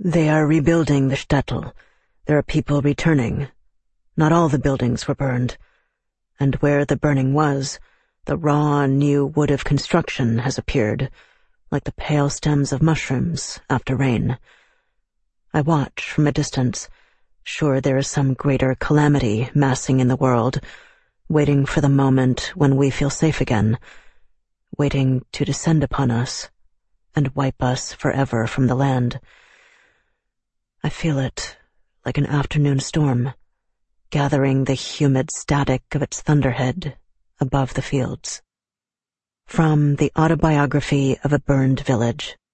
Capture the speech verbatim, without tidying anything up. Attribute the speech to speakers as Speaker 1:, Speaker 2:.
Speaker 1: They are rebuilding the shtetl. There are people returning. Not all the buildings were burned. And where the burning was, the raw, new wood of construction has appeared, like the pale stems of mushrooms after rain. I watch from a distance, sure there is some greater calamity massing in the world, waiting for the moment when we feel safe again, waiting to descend upon us and wipe us forever from the land. I feel it like an afternoon storm, gathering the humid static of its thunderhead above the fields. From the Autobiography of a Burned Village.